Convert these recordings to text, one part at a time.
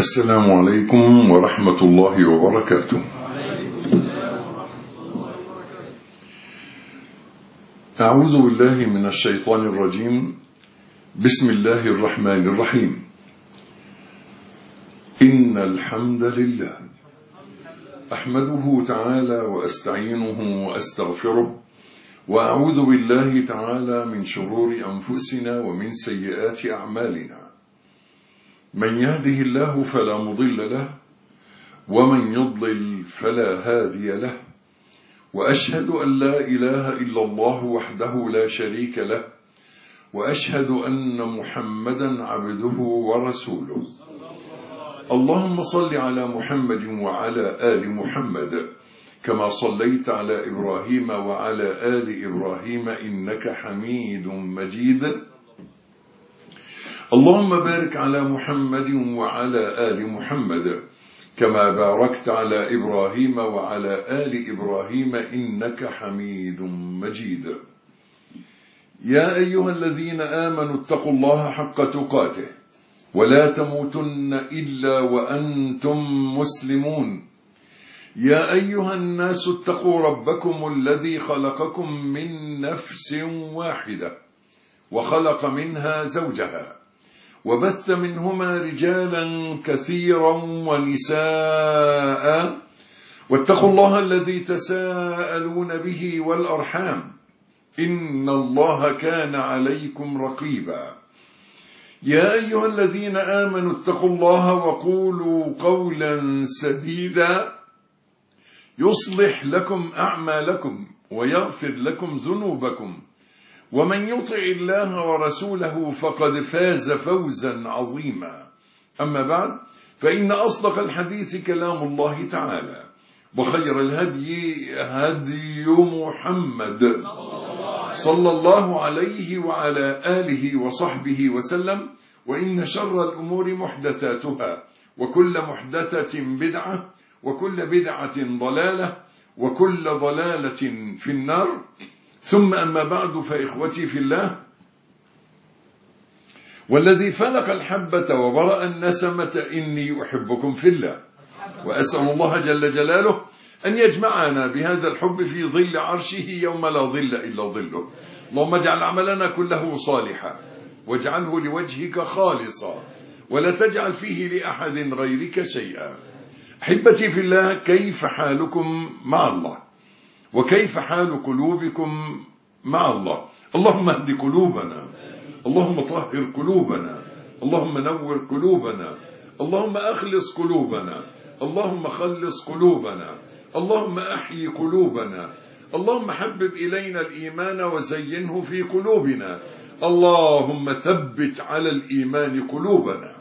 السلام عليكم ورحمة الله وبركاته. أعوذ بالله من الشيطان الرجيم. بسم الله الرحمن الرحيم. إن الحمد لله أحمده تعالى وأستعينه وأستغفره، وأعوذ بالله تعالى من شرور أنفسنا ومن سيئات أعمالنا. من يهده الله فلا مضل له، ومن يضلل فلا هادي له، وأشهد أن لا إله إلا الله وحده لا شريك له، وأشهد أن محمدا عبده ورسوله. اللهم صل على محمد وعلى آل محمد كما صليت على إبراهيم وعلى آل إبراهيم إنك حميد مجيد. اللهم بارك على محمد وعلى آل محمد كما باركت على إبراهيم وعلى آل إبراهيم إنك حميد مجيد. يا أيها الذين آمنوا اتقوا الله حق تقاته ولا تموتن إلا وأنتم مسلمون. يا أيها الناس اتقوا ربكم الذي خلقكم من نفس واحدة وخلق منها زوجها وبث منهما رجالا كثيرا ونساء، واتقوا الله الذي تساءلون به والأرحام إن الله كان عليكم رقيبا. يا أيها الذين آمنوا اتقوا الله وقولوا قولا سديدا يصلح لكم أعمالكم ويغفر لكم ذنوبكم، ومن يطع الله ورسوله فقد فاز فوزا عظيما. أما بعد، فإن أصدق الحديث كلام الله تعالى، وخير الهدي هدي محمد صلى الله عليه وعلى آله وصحبه وسلم، وإن شر الأمور محدثاتها، وكل محدثة بدعة، وكل بدعة ضلالة، وكل ضلالة في النار. ثم أما بعد، فإخوتي في الله، والذي فلق الحبة وبرأ النسمة إني أحبكم في الله، وأسأل الله جل جلاله أن يجمعنا بهذا الحب في ظل عرشه يوم لا ظل إلا ظله. اللهم اجعل عملنا كله صالحا، واجعله لوجهك خالصا، ولا تجعل فيه لأحد غيرك شيئا. أحبتي في الله، كيف حالكم مع الله؟ وكيف حال قلوبكم مع الله؟ اللهم اهد قلوبنا، اللهم طهر قلوبنا، اللهم نور قلوبنا، اللهم أخلص قلوبنا، اللهم خلص قلوبنا، اللهم أحيي قلوبنا، اللهم حبب إلينا الإيمان وزينه في قلوبنا، اللهم ثبت على الإيمان قلوبنا.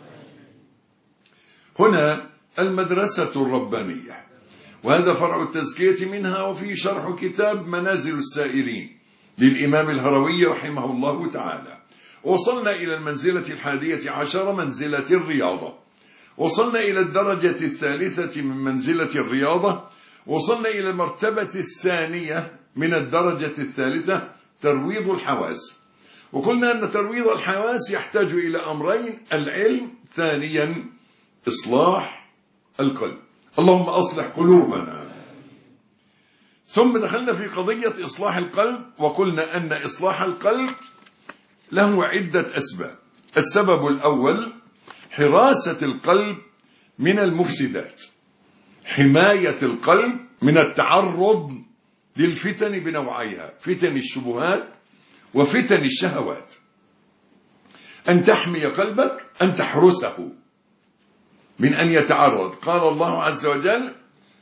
هنا المدرسة الربانية، وهذا فرع التزكية منها، وفي شرح كتاب منازل السائرين للإمام الهروي رحمه الله تعالى. وصلنا إلى المنزلة 11، منزلة الرياضة. وصلنا إلى الدرجة 3 من منزلة الرياضة. وصلنا إلى المرتبة 2 من الدرجة 3، ترويض الحواس. وقلنا أن ترويض الحواس يحتاج إلى أمرين: العلم، ثانيا إصلاح القلب. اللهم أصلح قلوبنا. ثم دخلنا في قضية إصلاح القلب، وقلنا أن إصلاح القلب له عدة أسباب. السبب الأول حراسة القلب من المفسدات، حماية القلب من التعرض للفتن بنوعيها: فتن الشبهات وفتن الشهوات. أن تحمي قلبك، أن تحرسه من أن يتعرض. قال الله عز وجل: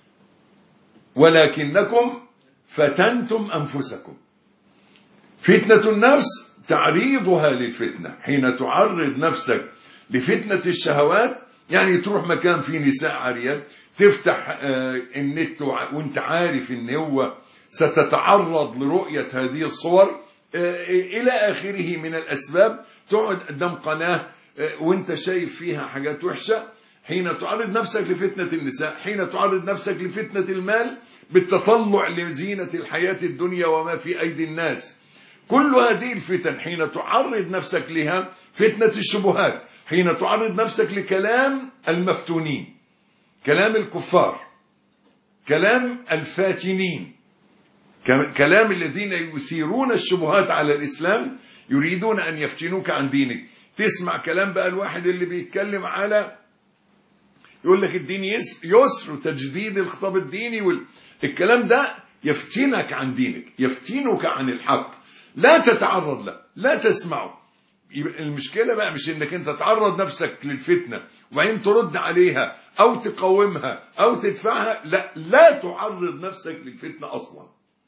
ولكنكم فتنتم أنفسكم. فتنة النفس تعريضها للفتنة. حين تعرض نفسك لفتنة الشهوات، يعني تروح مكان فيه نساء عاريات، تفتح النت وانت عارف ان هو ستتعرض لرؤية هذه الصور إلى آخره من الأسباب. تقعد قدام قناة وانت شايف فيها حاجات وحشة. حين تعرض نفسك لفتنة النساء، حين تعرض نفسك لفتنة المال بالتطلع لزينة الحياة الدنيا وما في أيدي الناس، كل هذه الفتن حين تعرض نفسك لها، فتنة الشبهات، حين تعرض نفسك لكلام المفتونين، كلام الكفار، كلام الفاتنين، كلام الذين يثيرون الشبهات على الإسلام، يريدون أن يفتنوك عن دينك. تسمع كلام بقى الواحد اللي بيتكلم على يقول لك الدين يسر وتجديد الخطاب الديني الكلام ده يفتنك عن دينك، يفتنك عن الحق، لا تتعرض له، لا تسمعه. المشكلة بقى مش انك انت تعرض نفسك للفتنة وبعدين ترد عليها او تقاومها او تدفعها، لا، لا تعرض نفسك للفتنة اصلا.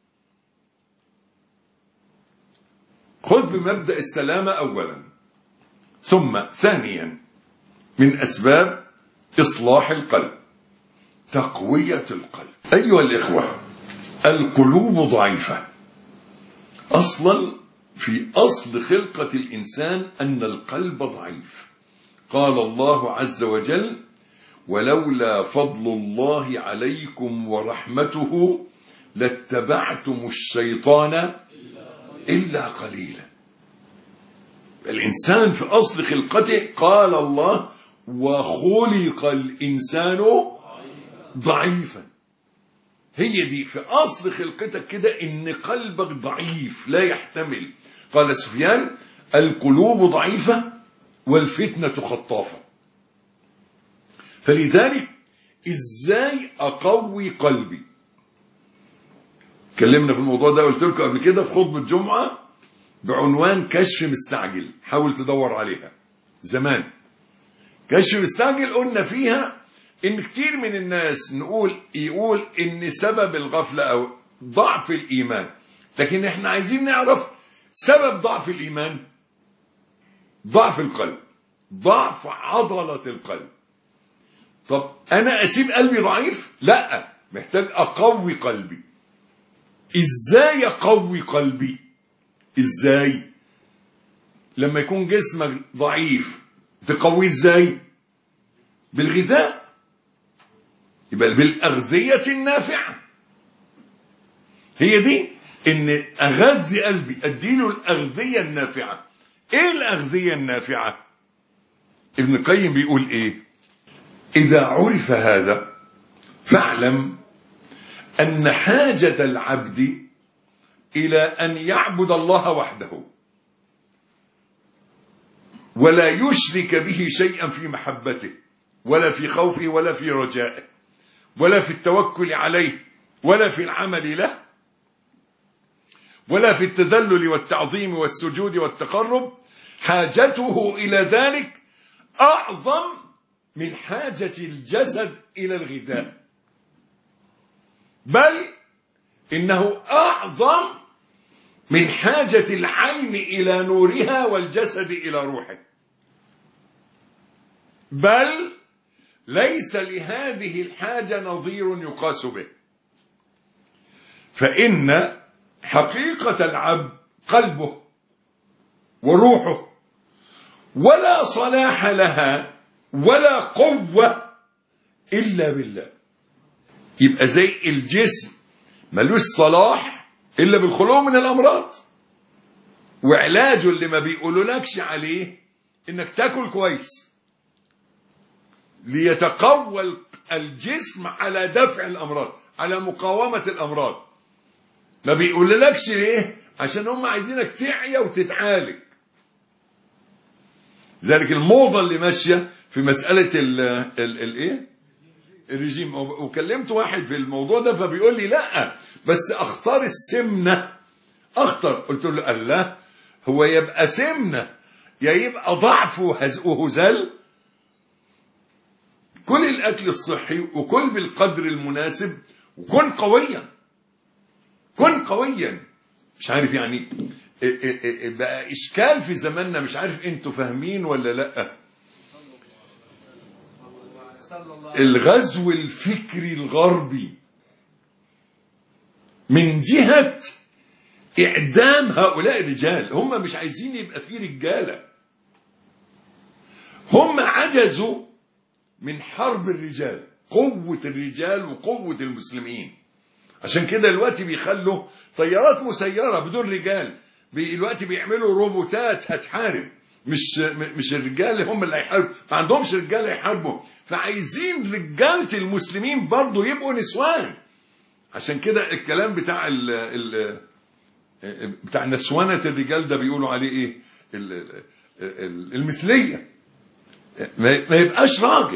خذ بمبدأ السلامة اولا، ثم ثانيا من اسباب اصلاح القلب تقوية القلب. ايها الاخوة، القلوب ضعيفة اصلا، في اصل خلقة الانسان ان القلب ضعيف. قال الله عز وجل: ولولا فضل الله عليكم ورحمته لاتبعتم الشيطان إلا قليلا. الإنسان في أصل خلقته قال الله: وخلق الإنسان ضعيفا. هي دي في أصل خلقتك كده، إن قلبك ضعيف لا يحتمل. قال سفيان: القلوب ضعيفة والفتنة خطافة. فلذلك إزاي أقوي قلبي؟ اتكلمنا في الموضوع ده، قلت لكم قبل كده في خطبة جمعة بعنوان كشف مستعجل، حاول تدور عليها زمان. كشف مستعجل قلنا فيها ان كتير من الناس يقول ان سبب الغفلة او ضعف الايمان، لكن احنا عايزين نعرف سبب ضعف الايمان. ضعف القلب، ضعف عضلة القلب. طب انا اسيب قلبي ضعيف؟ لا، محتاج اقوي قلبي. ازاي اقوي قلبي؟ ازاي؟ لما يكون جسمك ضعيف تقويه ازاي؟ بالغذاء، يبقى بالاغذية النافعة. هي دي ان اغذي قلبي، اديله الاغذية النافعة. ايه الاغذية النافعة؟ ابن القيم بيقول ايه؟ اذا عرف هذا فاعلم ان حاجة العبد الى ان يعبد الله وحده ولا يشرك به شيئا في محبته ولا في خوفه ولا في رجائه ولا في التوكل عليه ولا في العمل له ولا في التذلل والتعظيم والسجود والتقرب، حاجته إلى ذلك أعظم من حاجة الجسد إلى الغذاء، بل إنه أعظم من حاجة العين إلى نورها والجسد إلى روحه، بل ليس لهذه الحاجة نظير يقاس به. فإن حقيقة العبد قلبه وروحه، ولا صلاح لها ولا قوة إلا بالله. يبقى زي الجسم ملوش صلاح إلا بالخلو من الأمراض، وعلاجه اللي ما بيقولولكش عليه إنك تاكل كويس ليتقوى الجسم على دفع الأمراض، على مقاومة الأمراض. ما بيقولولكش ليه؟ عشان هم عايزينك تعيا وتتعالج. ذلك الموضة اللي ماشية في مسألة الايه؟ الرجيم. وكلمت واحد في الموضوع ده فبيقول لي لا بس اختار السمنة اخطر. قلت له الله، هو يبقى سمنة يا يبقى ضعف وهزال؟ كل الاكل الصحي وكل بالقدر المناسب وكن قويا، كن قويا. مش عارف يعني بقى اشكال في زماننا، مش عارف انتوا فاهمين ولا لا. الغزو الفكري الغربي من جهة اعدام هؤلاء الرجال، هم مش عايزين يبقى فيه رجالة، هم عجزوا من حرب الرجال، قوة الرجال وقوة المسلمين. عشان كده دلوقتي بيخلوا طيارات مسيرة بدون رجال، دلوقتي بيعملوا روبوتات هتحارب، مش الرجال هم اللي هيحاربوا، ما عندهمش رجال يحاربوا، فعايزين رجالة المسلمين برضو يبقوا نسوان. عشان كده الكلام بتاع بتاع نسوانة الرجال ده بيقولوا عليه ايه؟ المثلية، ما يبقاش راجل.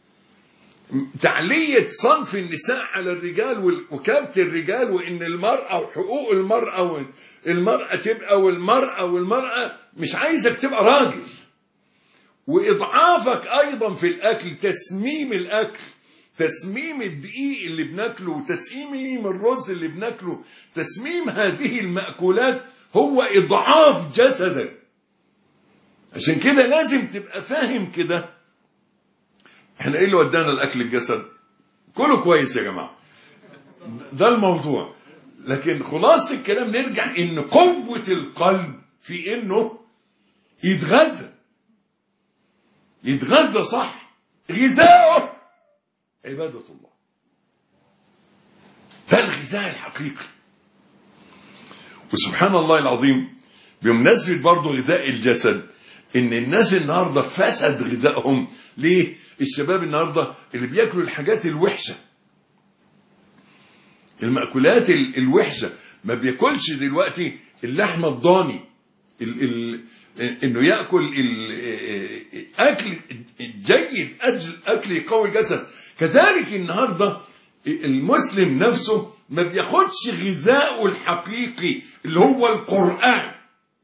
تعلية صنف النساء على الرجال وكبت الرجال، وان المرأة وحقوق المرأة والمرأة تبقى والمرأة مش عايزك تبقى راجل. واضعافك ايضا في الاكل، تسميم الاكل، تسميم الدقيق اللي بناكله، وتسميم الرز اللي بناكله، تسميم هذه المأكولات هو اضعاف جسدك. عشان كده لازم تبقى فاهم كده. احنا ايه اللي ودانا الاكل الجسد؟ كله كويس يا جماعه، ده الموضوع. لكن خلاص الكلام نرجع ان قوه القلب في انه يتغذى صح. غذاؤه عباده الله، ده الغذاء الحقيقي. وسبحان الله العظيم، بمناسبه برضه غذاء الجسد، ان الناس النهارده فسد غذائهم. ليه؟ الشباب النهارده اللي بياكلوا الحاجات الوحشه، المأكولات الوحشه، ما بياكلش دلوقتي اللحمه الضاني، انه ياكل الاكل جيد، اكل يقوي الجسد. كذلك النهارده المسلم نفسه ما بياخدش غذاءه الحقيقي اللي هو القرآن.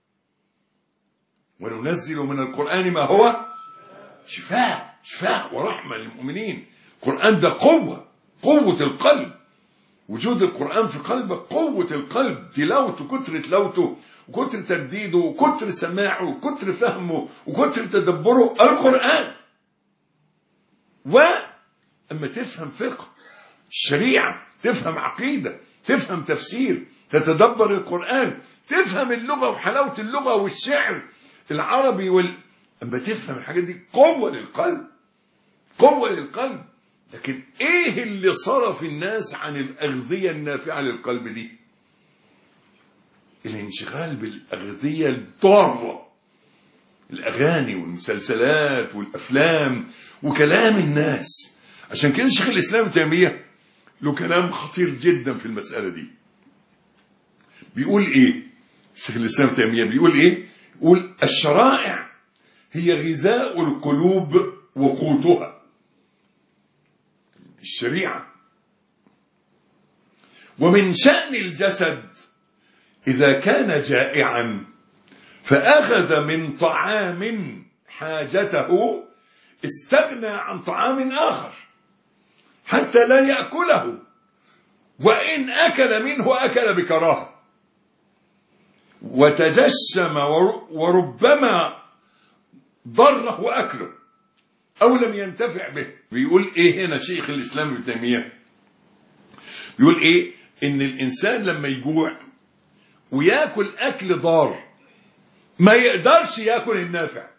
وننزل من القرآن ما هو شفاء ورحمة للمؤمنين. القرآن ده قوة القلب. وجود القرآن في قلبك قوة القلب، تلاوته، كتر تلاوته وكتر ترديده وكتر سماعه وكتر فهمه وكتر تدبره القرآن. وأما تفهم فقه الشريعة، تفهم عقيدة، تفهم تفسير، تتدبر القرآن، تفهم اللغة وحلاوة اللغة والشعر العربي أما تفهم الحاجات دي قوة للقلب. لكن ايه اللي صرف الناس عن الأغذية النافعة للقلب دي؟ الانشغال بالأغذية الضارة، الأغاني والمسلسلات والأفلام وكلام الناس. عشان كده شيخ الإسلام ابن تيمية له كلام خطير جدا في المسألة دي. بيقول ايه شيخ الإسلام ابن تيمية؟ بيقول ايه؟ يقول الشرائع هي غذاء القلوب وقوتها. الشريعة. ومن شأن الجسد إذا كان جائعا فأخذ من طعام حاجته استغنى عن طعام آخر حتى لا يأكله، وإن أكل منه أكل بكراهة، وتجشم وربما ضره أكله أو لم ينتفع به. بيقول إيه هنا شيخ الإسلام ابن تيمية؟ بيقول إيه؟ إن الإنسان لما يجوع ويأكل أكل ضار ما يقدرش يأكل النافع.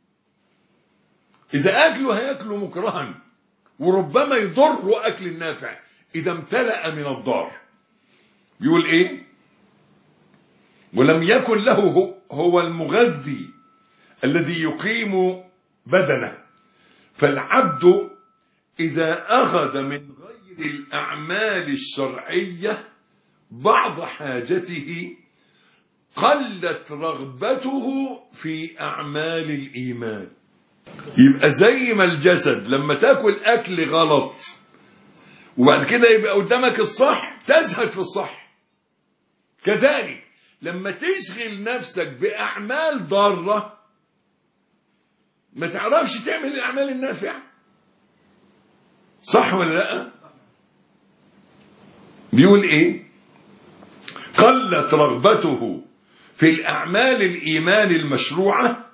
إذا أكله هيأكله مكرها، وربما يضر أكل النافع إذا امتلأ من الضار. بيقول إيه؟ ولم يكن له هو المغذي الذي يقيم بدنه. فالعبد إذا أخذ من غير الأعمال الشرعية بعض حاجته قلت رغبته في أعمال الإيمان. يبقى زي ما الجسد لما تاكل أكل غلط وبعد كده يبقى قدامك الصح تزهد في الصح، كذلك لما تشغل نفسك بأعمال ضارة ما تعرفش تعمل الأعمال النافعة. صح ولا لا؟ بيقول إيه؟ قلت رغبته في الأعمال الإيمان المشروعة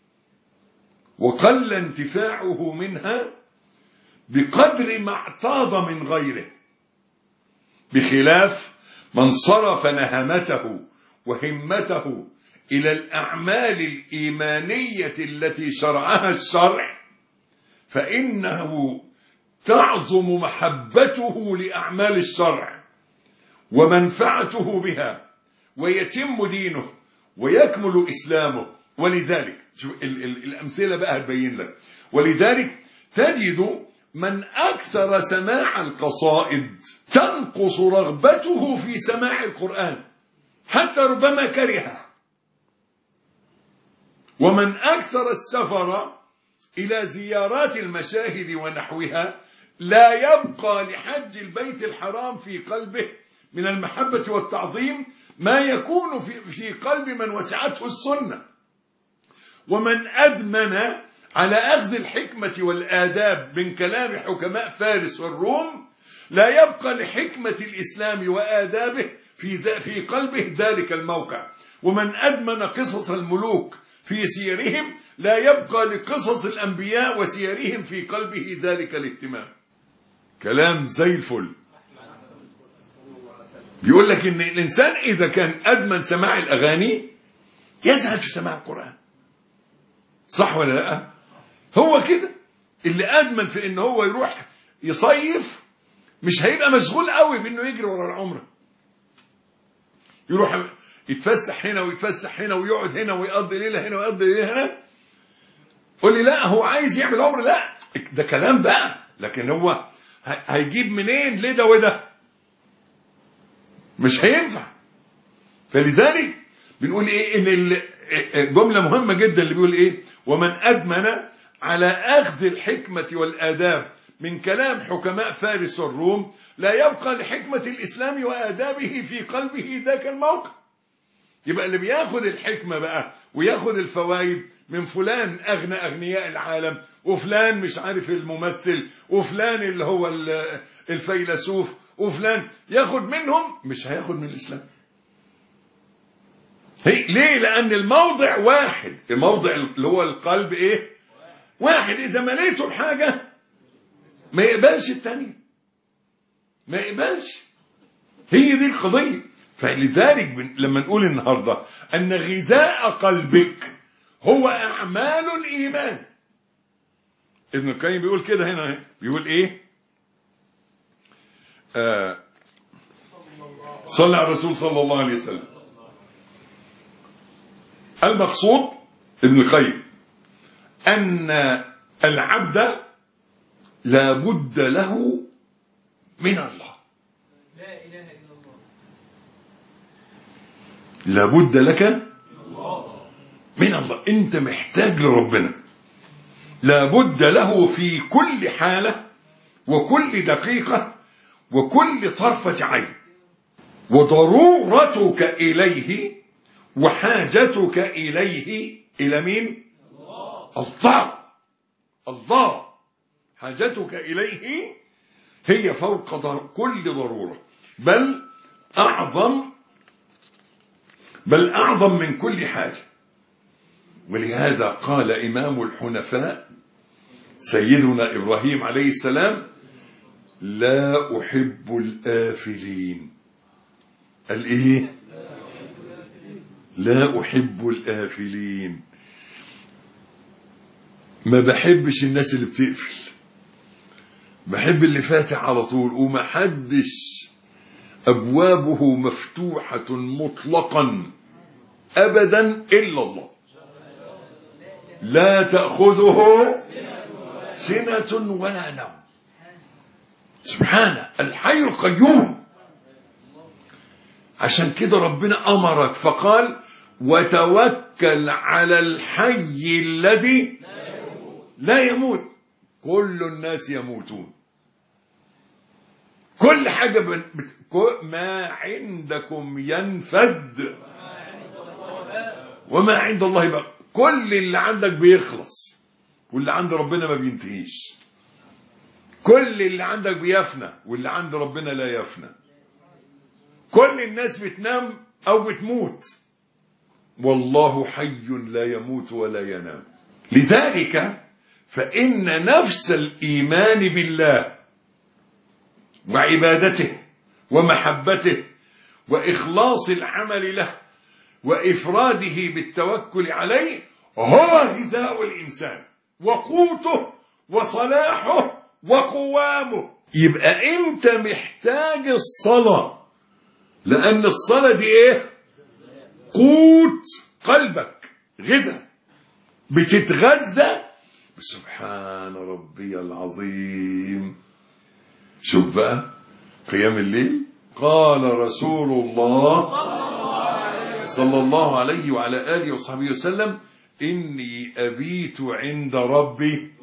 وقل انتفاعه منها بقدر ما اعتاض من غيره، بخلاف من صرف نهمته وهمته إلى الأعمال الإيمانية التي شرعها الشرع، فإنه تعظم محبته لأعمال الشرع ومنفعته بها، ويتم دينه ويكمل إسلامه. ولذلك شوف الأمثلة بقى هتبين لك. ولذلك تجد من أكثر سماع القصائد تنقص رغبته في سماع القرآن حتى ربما كرهه. ومن أكثر السفر إلى زيارات المشاهد ونحوها لا يبقى لحج البيت الحرام في قلبه من المحبة والتعظيم ما يكون في قلب من وسعته السنة. ومن أدمن على أخذ الحكمة والآداب من كلام حكماء فارس والروم لا يبقى لحكمة الإسلام وآدابه في قلبه ذلك الموقع. ومن أدمن قصص الملوك في سيرهم لا يبقى لقصص الأنبياء وسيرهم في قلبه ذلك الاهتمام. كلام زي الفل. بيقول لك إن الإنسان إذا كان أدمن سماع الأغاني يزهد في سماع القرآن. صح ولا لا؟ هو كده اللي أدمن في إن هو يروح يصيف مش هيبقى مشغول قوي بإنه يجري ورا العمرة. يروح يتفسح هنا ويتفسح هنا ويقعد هنا ويقضي ليلة هنا ويقضي ليلة هنا. قول لي لا هو عايز يعمل عمرة. لا ده كلام بقى. لكن هو هيجيب منين لده وده؟ مش هينفع. فلذلك بنقول ايه ان الجملة مهمة جدا اللي بيقول ايه ومن أدمن على أخذ الحكمة والآداب من كلام حكماء فارس والروم لا يبقى لحكمة الإسلام وآدابه في قلبه ذاك الموقع. يبقى اللي بياخد الحكمة بقى وياخد الفوائد من فلان أغنى أغنياء العالم وفلان مش عارف الممثل وفلان اللي هو الفيلسوف وفلان ياخد منهم مش هياخد من الإسلام. ليه؟ لأن الموضع واحد. الموضع اللي هو القلب ايه واحد. إذا مليته بحاجة ما يقبلش التانية. ما يقبلش. هي دي القضية. فلذلك لما نقول النهاردة أن غذاء قلبك هو أعمال الإيمان. ابن القيم بيقول كده هنا. بيقول إيه صلى على الرسول صلى الله عليه وسلم. المقصود ابن القيم أن العبد لا بد له من الله. لا إله إلا الله. لا بد لك من الله. أنت محتاج لربنا. لا بد له في كل حالة وكل دقيقة وكل طرفة عين. وضرورتك إليه وحاجتك إليه إلى مين؟ الله. الله. حاجتك إليه هي فوق كل ضرورة بل أعظم من كل حاجة. ولهذا قال إمام الحنفاء سيدنا إبراهيم عليه السلام لا أحب الآفلين. قال إيه؟ لا أحب الآفلين. ما بحبش الناس اللي بتقفل. بحب اللي فاتح على طول وما حدش أبوابه مفتوحة مطلقا أبدا إلا الله. لا تأخذه سنة ولا نوم. سبحانه الحي القيوم. عشان كده ربنا أمرك فقال وتوكل على الحي الذي لا يموت. كل الناس يموتون. كل حاجة ما عندكم ينفد وما عند الله بقى. كل اللي عندك بيخلص واللي عند ربنا ما بينتهيش. كل اللي عندك بيفنى واللي عند ربنا لا يفنى. كل الناس بتنام أو بتموت والله حي لا يموت ولا ينام. لذلك فإن نفس الإيمان بالله وعبادته ومحبته وإخلاص العمل له وإفراده بالتوكل عليه هو غذاء الإنسان وقوته وصلاحه وقوامه. يبقى أنت محتاج الصلاة لأن الصلاة دي إيه؟ قوت قلبك غذاء، بتتغذى سبحان ربي العظيم. شوف بقى قيام الليل، قال رسول الله صلى الله عليه وعلى آله وصحبه وسلم: إني أبيت عند ربي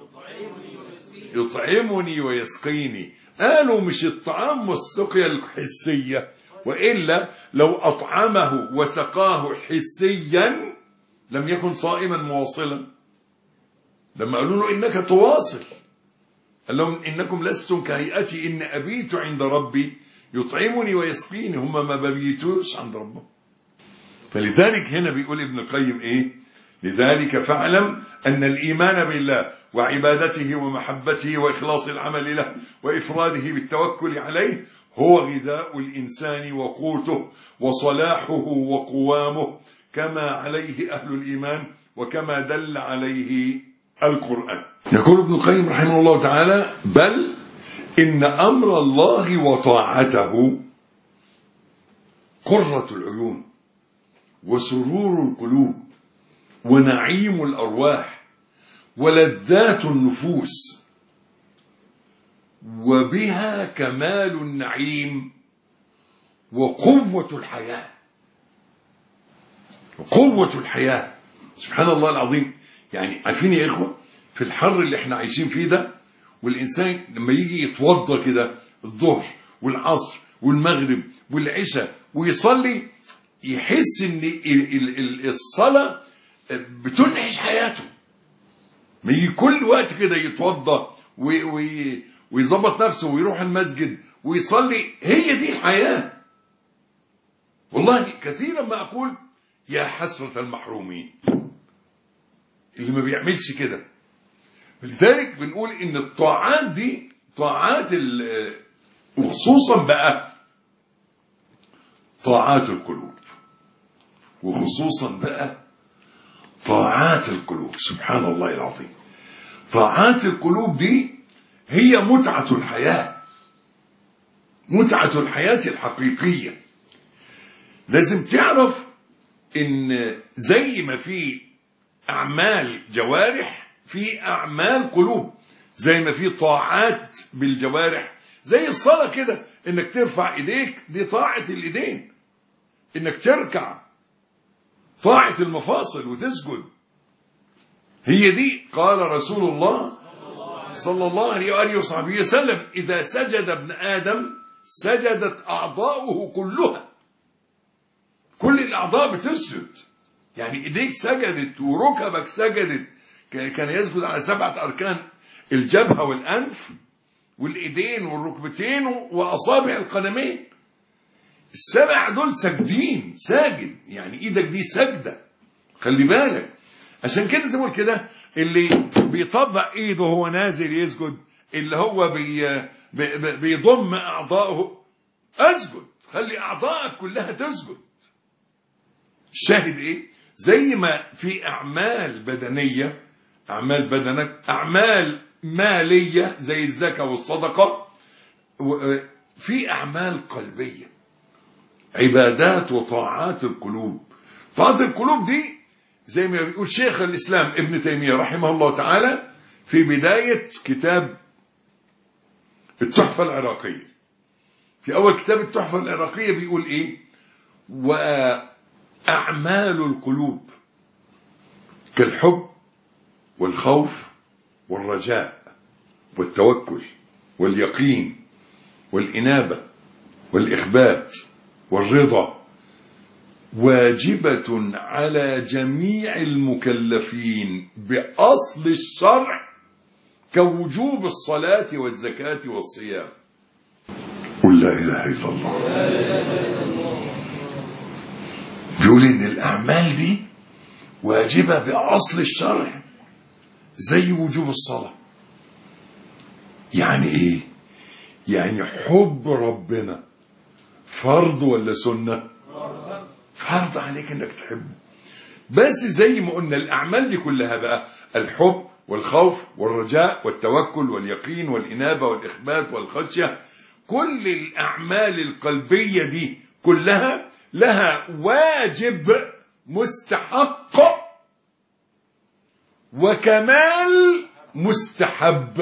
يطعمني ويسقيني. قالوا مش الطعام والسقيا الحسية، وإلا لو أطعمه وسقاه حسيا لم يكن صائما مواصلا. لما قالوا له إنك تواصل، قال لهم إنكم لستم كهيئتي، إن أبيت عند ربي يطعمني ويسقيني. هم ما ببيتوش عند ربهم. فلذلك هنا بيقول ابن القيم إيه؟ لذلك فاعلم أن الإيمان بالله وعبادته ومحبته وإخلاص العمل له وإفراده بالتوكل عليه هو غذاء الإنسان وقوته وصلاحه وقوامه، كما عليه أهل الإيمان وكما دل عليه القرآن. يقول ابن القيم رحمه الله تعالى: بل إن أمر الله وطاعته قرة العيون وسرور القلوب ونعيم الأرواح ولذات النفوس، وبها كمال النعيم وقوة الحياة. وقوة الحياة سبحان الله العظيم. يعني عارفين يا إخوة، في الحر اللي احنا عايشين فيه ده، والإنسان لما يجي يتوضى كده الظهر والعصر والمغرب والعشاء ويصلي، يحس ان الصلاة بتنعش حياته. ما يجي كل وقت كده يتوضى ويظبط نفسه ويروح المسجد ويصلي، هي دي الحياة. والله كثيرا ما أقول يا حسرة المحرومين اللي ما بيعملش كده. لذلك بنقول إن الطاعات دي طاعات وخصوصا بقى طاعات القلوب، وخصوصا بقى طاعات القلوب. سبحان الله العظيم. طاعات القلوب دي هي متعة الحياة، متعة الحياة الحقيقية. لازم تعرف إن زي ما في أعمال جوارح في أعمال قلوب، زي ما في طاعات بالجوارح، زي الصلاة كده، إنك ترفع إيديك دي طاعة الإيدين، إنك تركع طاعة المفاصل وتسجد، هي دي. قال رسول الله صلى الله عليه وآله وصحبه وسلم: إذا سجد ابن آدم سجدت أعضاؤه كلها. كل الأعضاء بتسجد، يعني إيديك سجدت وركبك سجدت. كان يسجد على 7 أركان: الجبهة والأنف والإيدين والركبتين وأصابع القدمين. ال7 دول ساجدين، ساجد يعني إيدك دي سجدة، خلي بالك. عشان كده زي ما قلت كده، اللي بيطبق إيده وهو نازل يسجد، اللي هو بيضم أعضائه، أسجد، خلي أعضائك كلها تسجد. الشاهد إيه؟ زي ما في أعمال بدنية، أعمال بدنك، أعمال مالية زي الزكاة والصدقة، في أعمال قلبية، عبادات وطاعات القلوب. طاعات القلوب دي زي ما بيقول شيخ الإسلام ابن تيمية رحمه الله تعالى في بداية كتاب التحفة العراقية. في أول كتاب التحفة العراقية بيقول إيه؟ وأعمال القلوب كالحب والخوف والرجاء والتوكل واليقين والإنابة والإخبات والرضا واجبة على جميع المكلفين بأصل الشرع كوجوب الصلاة والزكاة والصيام. قل لا إله إلا الله. بيقول إن الأعمال دي واجبة بأصل الشرع زي وجوب الصلاة. يعني إيه؟ يعني حب ربنا فرض ولا سنة؟ فرض عليك انك تحبه. بس زي ما قلنا الأعمال دي كلها بقى الحب والخوف والرجاء والتوكل واليقين والإنابة والإخبات والخشية، كل الأعمال القلبية دي كلها لها واجب مستحق وكمال مستحب.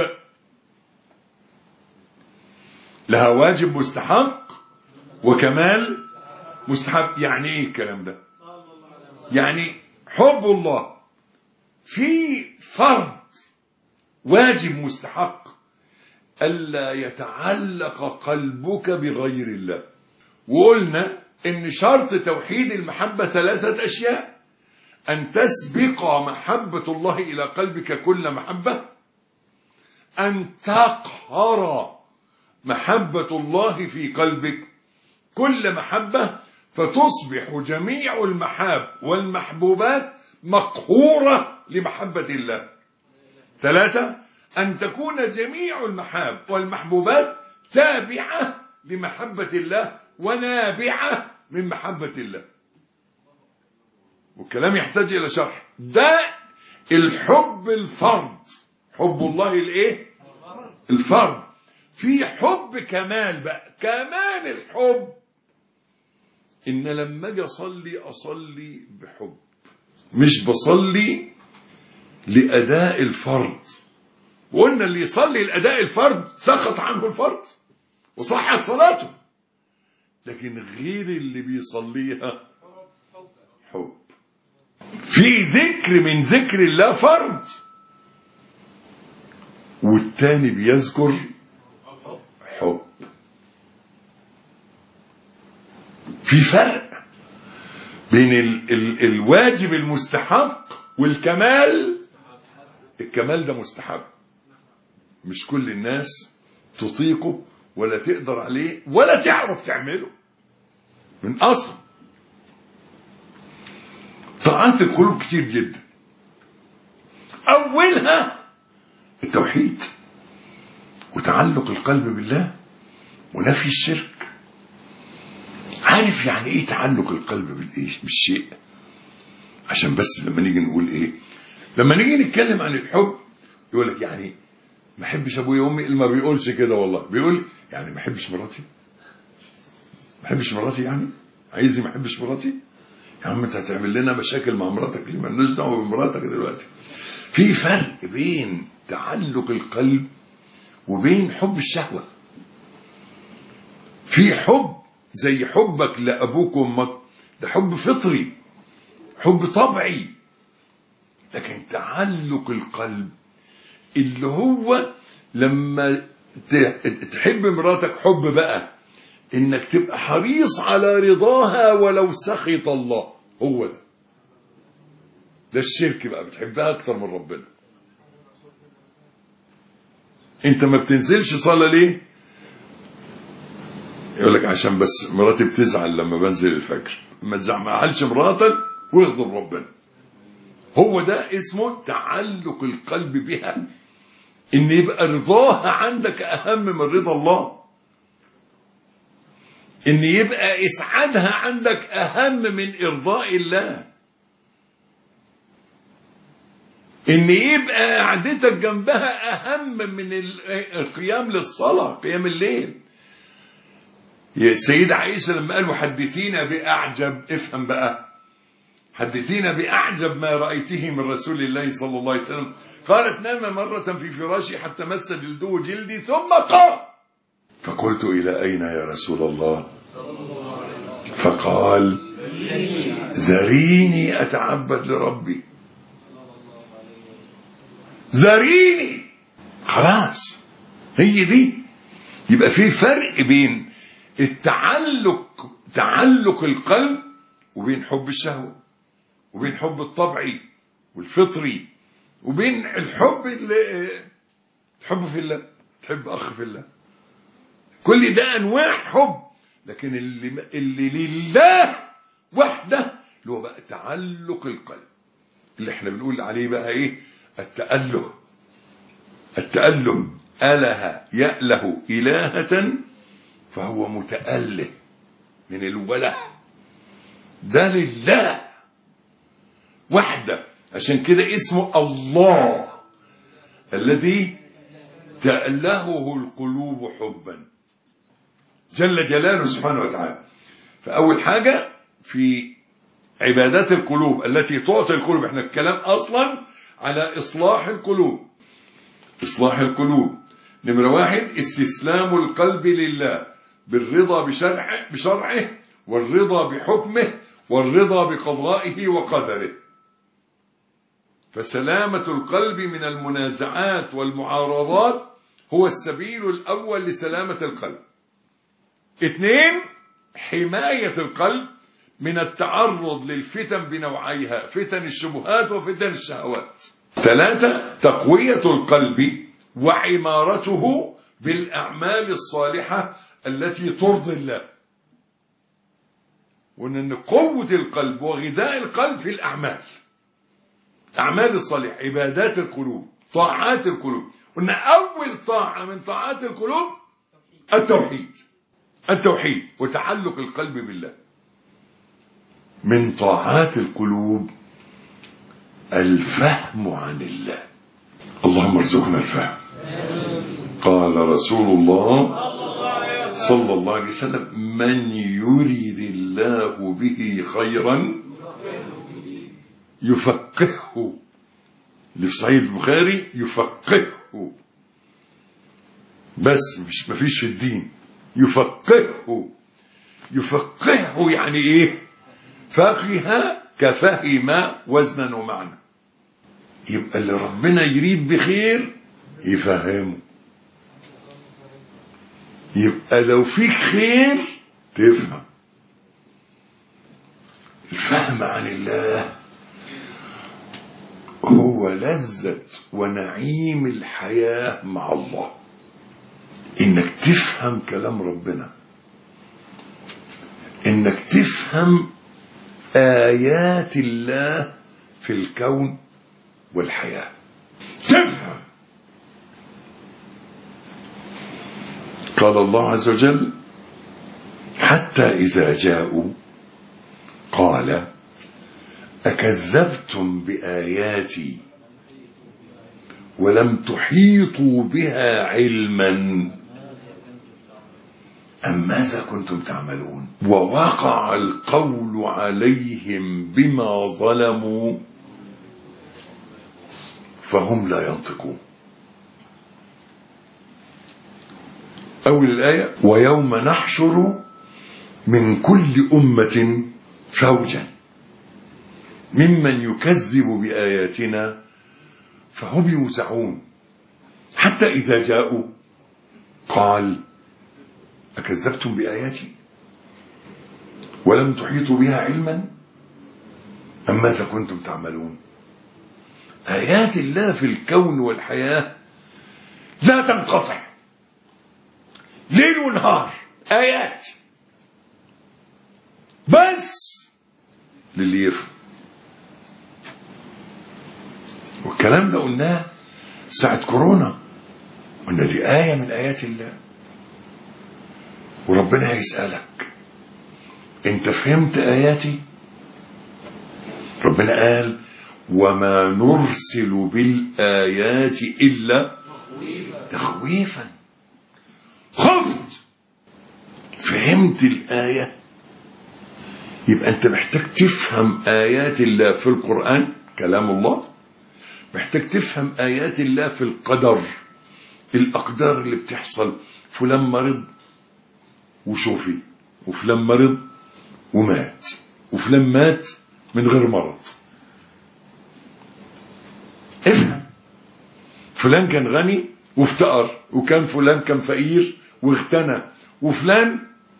لها واجب مستحق وكمال مستحب. يعني ايه الكلام ده؟ يعني حب الله في فرض واجب مستحق، ألا يتعلق قلبك بغير الله. وقلنا إن شرط توحيد المحبة 3 أشياء: أن تسبق محبة الله إلى قلبك كل محبة، أن تقهر محبة الله في قلبك كل محبة فتصبح جميع المحاب والمحبوبات مقهورة لمحبة الله. 3 أن تكون جميع المحاب والمحبوبات تابعة لمحبة الله ونابعة من محبة الله. والكلام يحتاج إلى شرح. ده الحب الفرد، حب الله الايه؟ الفرد. في حب كمال بقى، كمال الحب إن لما أجي أصلي بحب، مش بصلي لأداء الفرض. وقلنا اللي يصلي لأداء الفرض سقط عنه الفرض وصحت صلاته، لكن غير اللي بيصليها حب. في ذكر من ذكر الله فرض، والتاني بيذكر حب. في فرق بين الواجب المستحق والكمال. الكمال ده مستحب، مش كل الناس تطيقه ولا تقدر عليه ولا تعرف تعمله من أصل. طاعات القلوب كتير جدا، أولها التوحيد وتعلق القلب بالله ونفي الشرك. عارف يعني ايه تعلق القلب بالشيء؟ عشان بس لما نيجي نقول ايه، لما نيجي نتكلم عن الحب يقول لك يعني ما احبش ابويا وامي. اللي ما بيقولش كده والله بيقول يعني ما احبش مراتي، ما احبش مراتي، يعني عايزني ما احبش مراتي؟ يا عم انت هتعمل لنا مشاكل مع مراتك، ليه مالناش دعوه بمراتك دلوقتي. في فرق بين تعلق القلب وبين حب الشهوه. في حب زي حبك لأبوك وأمك، ده حب فطري، حب طبيعي. لكن تعلق القلب اللي هو لما تحب مراتك حب بقى إنك تبقى حريص على رضاها ولو سخط الله، هو ده الشرك بقى، بتحبها أكتر من ربنا. أنت ما بتنزلش صلاة ليه؟ يقول لك عشان بس مراتي بتزعل لما بنزل الفجر. ما تزعلش مراتك ويغضب ربنا. هو ده اسمه تعلق القلب بها، ان يبقى رضاها عندك اهم من رضا الله، ان يبقى اسعادها عندك اهم من ارضاء الله، ان يبقى قعدتك جنبها اهم من القيام للصلاة، قيام الليل. يا سيدة عائشة لما قالوا حدثينا بأعجب، افهم بقى، حدثينا بأعجب ما رأيته من رسول الله صلى الله عليه وسلم، قالت نام مرة في فراشي حتى مس جلده جلدي ثم قام، فقلت إلى أين يا رسول الله؟ فقال ذريني أتعبد لربي، ذريني. خلاص هي دي. يبقى في فرق بين تعلق القلب وبين حب الشهوة وبين حب الطبعي والفطري وبين الحب في الله، تحب أخ في الله. كل ده أنواع حب، لكن اللي لله وحده اللي هو بقى تعلق القلب، اللي احنا بنقول عليه بقى ايه؟ التأله. أله يأله إلهة فهو متأله من الوله، ده لله وحده. عشان كده اسمه الله الذي تألهه القلوب حبا، جل جلاله سبحانه وتعالى. فأول حاجة في عبادات القلوب التي تعطي القلوب. احنا الكلام أصلا على إصلاح القلوب. إصلاح القلوب نمرة 1 استسلام القلب لله بالرضا بشرعه والرضا بحكمه والرضا بقضائه وقدره. فسلامة القلب من المنازعات والمعارضات هو السبيل الأول لسلامة القلب. 2 حماية القلب من التعرض للفتن بنوعيها، فتن الشبهات وفتن الشهوات. 3 تقوية القلب وعمارته بالأعمال الصالحة التي ترضي الله. وأن قوة القلب وغذاء القلب في الأعمال، أعمال الصالحة، عبادات القلوب، طاعات القلوب. وأن أول طاعة من طاعات القلوب التوحيد وتعلق القلب بالله. من طاعات القلوب الفهم عن الله. اللهم ارزقنا الفهم. قال رسول الله صلى الله عليه وسلم من يريد الله به خيرا يفقهه. اللي في صحيح البخاري يفقهه، بس مفيش في الدين. يفقهه يعني ايه؟ فقه كفهم وزنا ومعنى. يبقى اللي ربنا يريد بخير يفهمه. يبقى لو فيك خير تفهم. الفهم عن الله هو لذة ونعيم الحياة مع الله. انك تفهم كلام ربنا، انك تفهم آيات الله في الكون والحياة. تفهم. قال الله عز وجل حتى إذا جاءوا قال أكذبتم بآياتي ولم تحيطوا بها علما أم ماذا كنتم تعملون ووقع القول عليهم بما ظلموا فهم لا ينطقون. أول الآية ويوم نحشر من كل أمة فوجا ممن يكذب بآياتنا فهم يوزعون حتى إذا جاءوا قال أكذبتم بآياتي ولم تحيطوا بها علما أم ماذا كنتم تعملون. آيات الله في الكون والحياة لا تنقطع، ليل ونهار آيات، بس للي يفهم. والكلام ده قلناه ساعة كورونا، قلنا دي آية من آيات الله. وربنا هيسألك انت فهمت آياتي؟ ربنا قال وما نرسل بالآيات إلا تخويفا. خفت فهمت الآية، يبقى أنت محتاج تفهم آيات الله في القرآن كلام الله، محتاج تفهم آيات الله في القدر، الأقدار اللي بتحصل. فلان مرض وشوفي، وفلان مرض ومات، وفلان مات من غير مرض. افهم. فلان كان غني وافتقر، وكان فلان كان فقير واغتنى، وفلان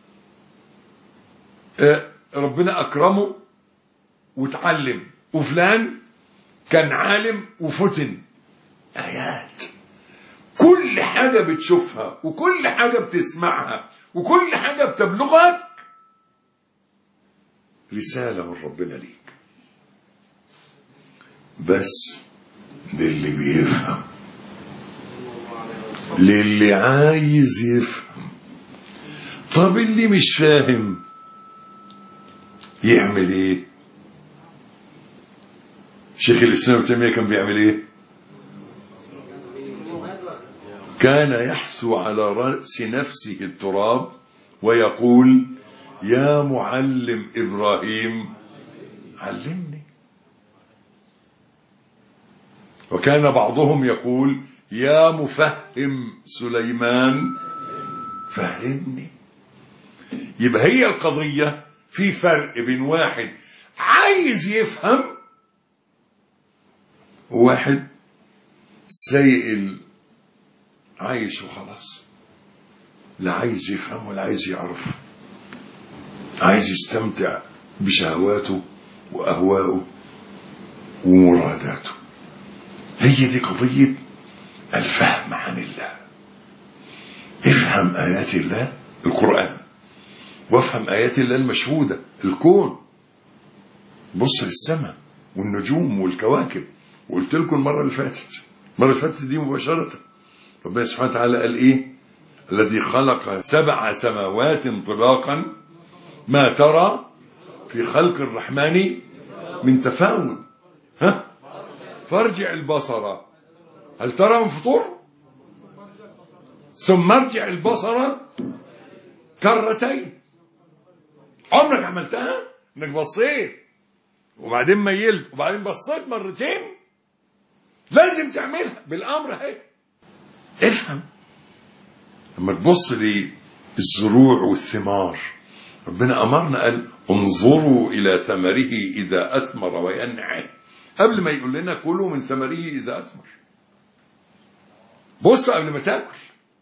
ربنا أكرمه وتعلم، وفلان كان عالم وفتن. آيات. كل حاجة بتشوفها وكل حاجة بتسمعها وكل حاجة بتبلغك رسالة من ربنا ليك، بس للي بيفهم، للي عايز يفهم. طب اللي مش فاهم يعمل ايه؟ شيخ الإسلام ابن تيمية كان بيعمل ايه؟ كان يحثو على رأس نفسه التراب ويقول يا معلم إبراهيم علمني. وكان بعضهم يقول يا مفهم سليمان فهمني. يبقى هي القضية في فرق بين واحد عايز يفهم وواحد سيئل عايش وخلاص، لا عايز يفهم ولا عايز يعرف، عايز يستمتع بشهواته وأهواءه ومراداته. هي دي قضية الفهم عن الله. افهم آيات الله القرآن، وافهم آيات الله المشهودة الكون. بص للسماء والنجوم والكواكب. وقلت لكم المرة اللي فاتت دي مباشرة ربنا سبحانه وتعالى قال ايه؟ الذي خلق 7 سماوات طباقا ما ترى في خلق الرحمن من تفاوت فارجع البصر هل ترى من فطور ثم ارجع البصر كرتين. عمرك عملتها؟ انك بصيت وبعدين ميلت وبعدين بصيت مرتين؟ لازم تعملها بالامر اهي. افهم. لما تبص للزروع والثمار، ربنا امرنا قال انظروا الى ثمره اذا اثمر وينعم، قبل ما يقول لنا كلوا من ثمره اذا اثمر. بص قبل ما تاكل،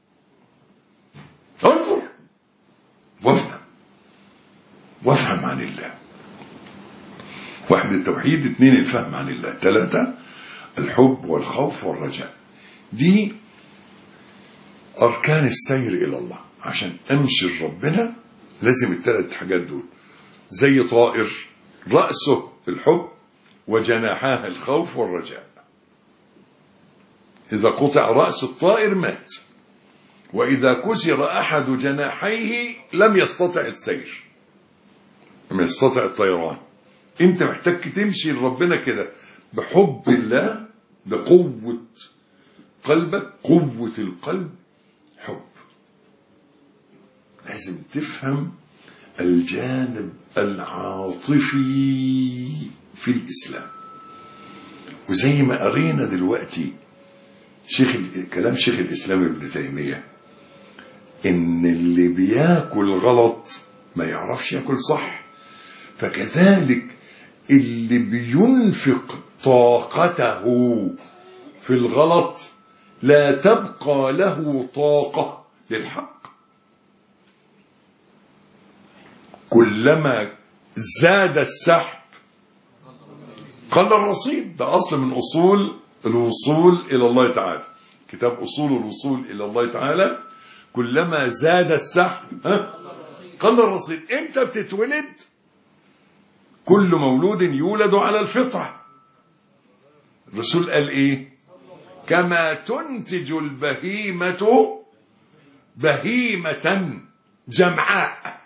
انظر وافهم عن الله. 1 التوحيد، 2 الفهم عن الله، 3 الحب والخوف والرجاء. دي أركان السير إلى الله. عشان أمشي لربنا لازم ال3 حاجات دول. زي طائر رأسه الحب وجناحاه الخوف والرجاء. إذا قطع رأس الطائر مات، وإذا كسر أحد جناحيه لم يستطع السير، لم يستطع الطيران. أنت محتاج تمشي لربنا كده بحب الله، بقوة قلبك، قوة القلب حب. لازم تفهم الجانب العاطفي في الإسلام. وزي ما قرينا دلوقتي كلام شيخ الإسلام ابن تيمية، إن اللي بياكل غلط ما يعرفش ياكل صح. فكذلك اللي بينفق طاقته في الغلط لا تبقى له طاقة للحق. كلما زاد السحب قل الرصيد. ده أصل من أصول الوصول إلى الله تعالى، كتاب أصول الوصول إلى الله تعالى. كلما زاد السحب قل الرصيد. أنت بتتولد، كل مولود يولد على الفطرة. الرسول قال إيه؟ كما تنتج البهيمة بهيمة جمعاء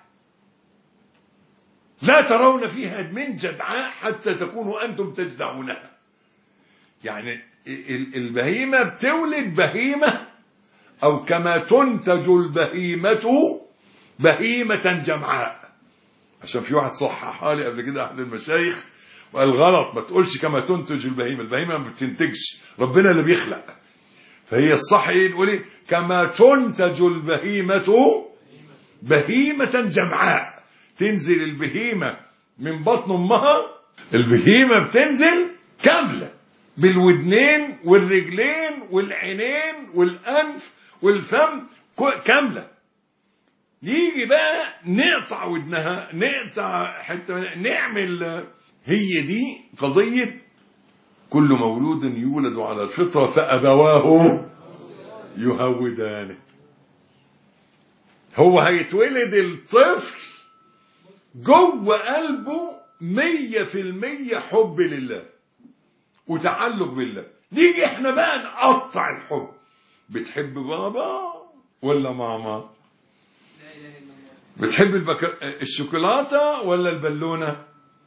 لا ترون فيها من جدعاء حتى تكونوا أنتم تجدعونها. يعني البهيمة بتولد بهيمة، أو كما تنتج البهيمة بهيمة جمعاء. عشان في واحد صححها لي قبل كده أحد المشايخ وقال غلط، ما تقولش كما تنتج البهيمة، البهيمة ما بتنتجش، ربنا اللي بيخلق. فهي الصح ايه؟ نقول كما تنتج البهيمة بهيمة جمعاء. تنزل البهيمة من بطن امها، البهيمة بتنزل كاملة بالودنين والرجلين والعينين والانف والفم كاملة. يجي بقى نقطع ودنها، نقطع حتى، نعمل. هي دي قضية كل مولود يولد على الفطرة فأبواه يهودانه. هو هيتولد الطفل جوه قلبه 100% حب لله وتعلق بالله. نيجي احنا بقى نقطع الحب. بتحب بابا ولا ماما؟ بتحب الشوكولاتة ولا البالونة؟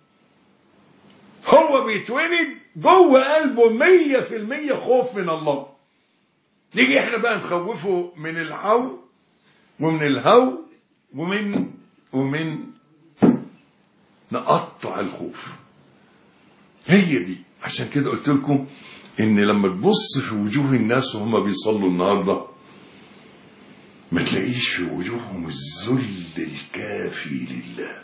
هو بيتولد جوه قلبه 100% خوف من الله. نيجي احنا بقى نخوفه من العو ومن الهو ومن نقطع الخوف. هي دي. عشان كده قلت لكم ان لما تبص في وجوه الناس وهم بيصلوا النهارده ما تلاقيش في وجوههم الذل الكافي لله.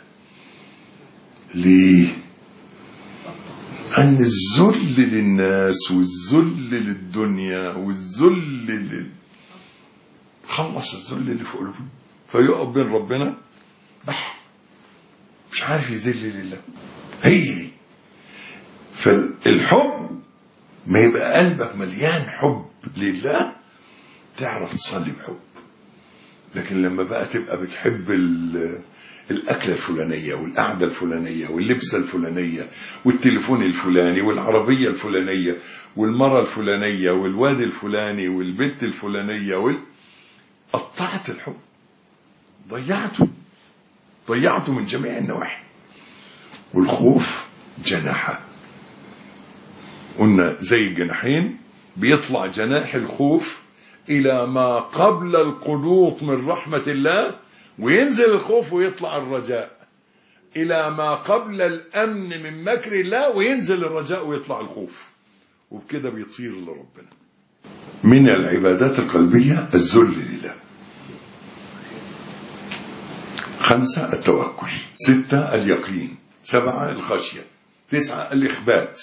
ليه؟ أن الذل للناس والذل للدنيا والذل خلص الذل اللي في قلوبهم، فيقف بين ربنا مش عارف يذل لله. هي فالحب ما يبقى قلبك مليان حب لله تعرف تصلي بحب. لكن لما بقى تبقى بتحب الأكلة الفلانية والقعدة الفلانية واللبسة الفلانية والتليفون الفلاني والعربية الفلانية والمرة الفلانية والواد الفلاني والبنت الفلانية قطعت الحب، ضيعته من جميع النواحي. والخوف جناحه، قلنا زي الجناحين، بيطلع جناح الخوف إلى ما قبل القنوط من رحمة الله، وينزل الخوف ويطلع الرجاء إلى ما قبل الأمن من مكر الله، وينزل الرجاء ويطلع الخوف، وبكده بيطير لربنا. من العبادات القلبية الذل لله. 5 التوكل، 6 اليقين، 7 الخشية، 9 الإخبات.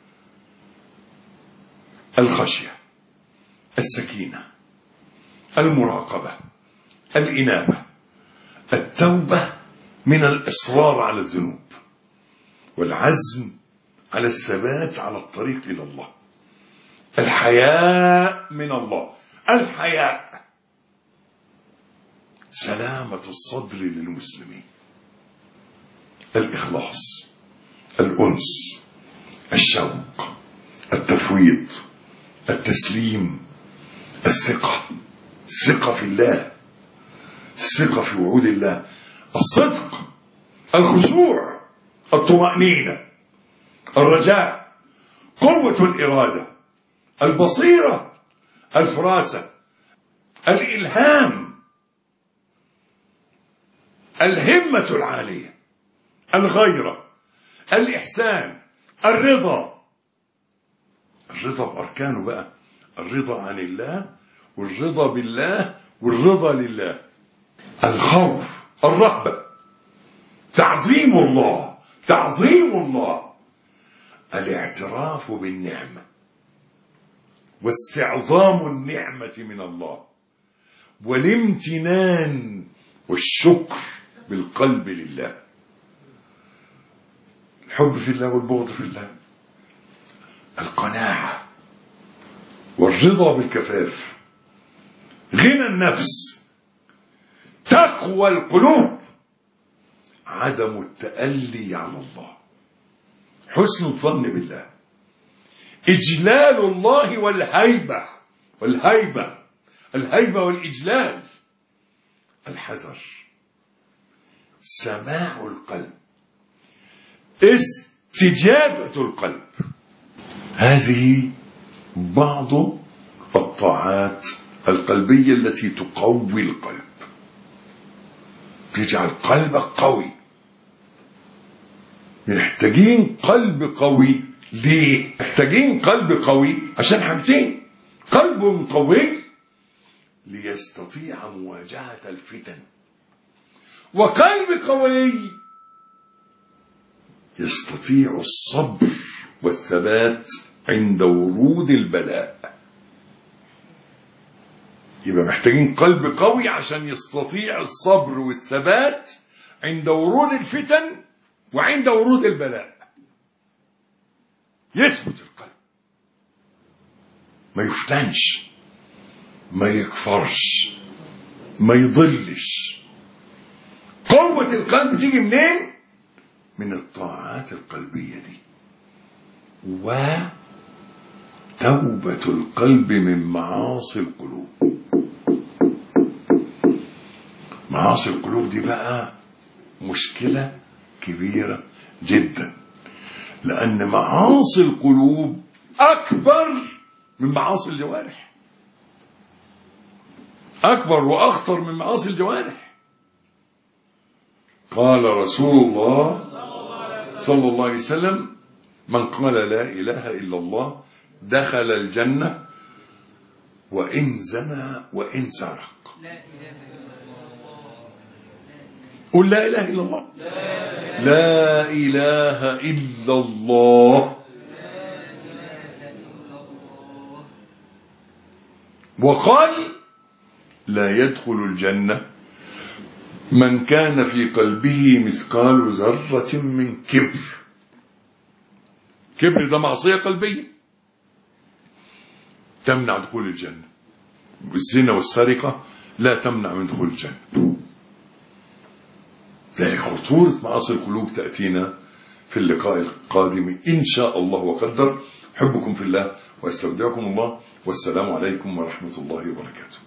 الخشية، السكينة، المراقبة، الإنابة، التوبة من الإصرار على الذنوب، والعزم على الثبات على الطريق إلى الله، الحياء من الله. الحياء سلامة الصدر للمسلمين، الإخلاص، الأنس، الشوق، التفويض، التسليم، الثقة في الله، الثقة في وعود الله، الصدق، الخشوع، الطمأنينة، الرجاء، قوة الإرادة، البصيرة، الفراسة، الإلهام، الهمة العالية، الغيرة، الإحسان، الرضا بأركانه بقى، الرضا عن الله والرضا بالله والرضا لله، الخوف، الرهبة، تعظيم الله، الاعتراف بالنعمة واستعظام النعمة من الله، والامتنان والشكر بالقلب لله، الحب في الله والبغض في الله، القناعة والرضا بالكفاف، غنى النفس، تقوى القلوب، عدم التألي على الله، حسن الظن بالله، إجلال الله والهيبة والإجلال، الحذر، سماع القلب، استجابة القلب. هذه بعض الطاعات القلبية التي تقوي القلب، تجعل قلبك قوي. محتاجين قلب قوي. ليه محتاجين قلب قوي؟ عشان حاجتين: قلب قوي ليستطيع مواجهة الفتن، وقلب قوي يستطيع الصبر والثبات عند ورود البلاء. يبقى محتاجين قلب قوي عشان يستطيع الصبر والثبات عند ورود الفتن وعند ورود البلاء. يثبت القلب، ما يفتنش، ما يكفرش، ما يضلش. قوة القلب تيجي منين؟ من الطاعات القلبية دي، وتوبة القلب من معاصي القلوب. معاصي القلوب دي بقى مشكلة كبيرة جدا، لأن معاصي القلوب أكبر من معاصي الجوارح، أكبر وأخطر من معاصي الجوارح. قال رسول الله صلى الله عليه وسلم: من قال لا إله إلا الله دخل الجنة وإن زنى وإن سرق. لا إله إلا الله. قل لا إله إلا الله. لا إله إلا الله. وقال لا يدخل الجنة من كان في قلبه مثقال ذرة من كبر. كبر ده معصية قلبية تمنع دخول الجنة. الزنا والسرقة لا تمنع من دخول الجنة. ذلك خطورة معاصي القلوب تأتينا في اللقاء القادم إن شاء الله وقدر. أحبكم في الله واستودعكم الله، والسلام عليكم ورحمة الله وبركاته.